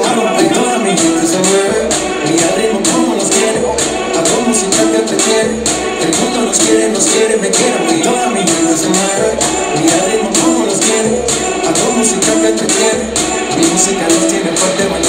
y toda mi gente se mueve. Mira el ritmo como nos quiere, hago música que te quiere. El mundo nos quiere, me quiere, y toda mi gente se mueve. Mira el ritmo como nos quiere, hago música que te quiere. Mi música los tiene fuerte,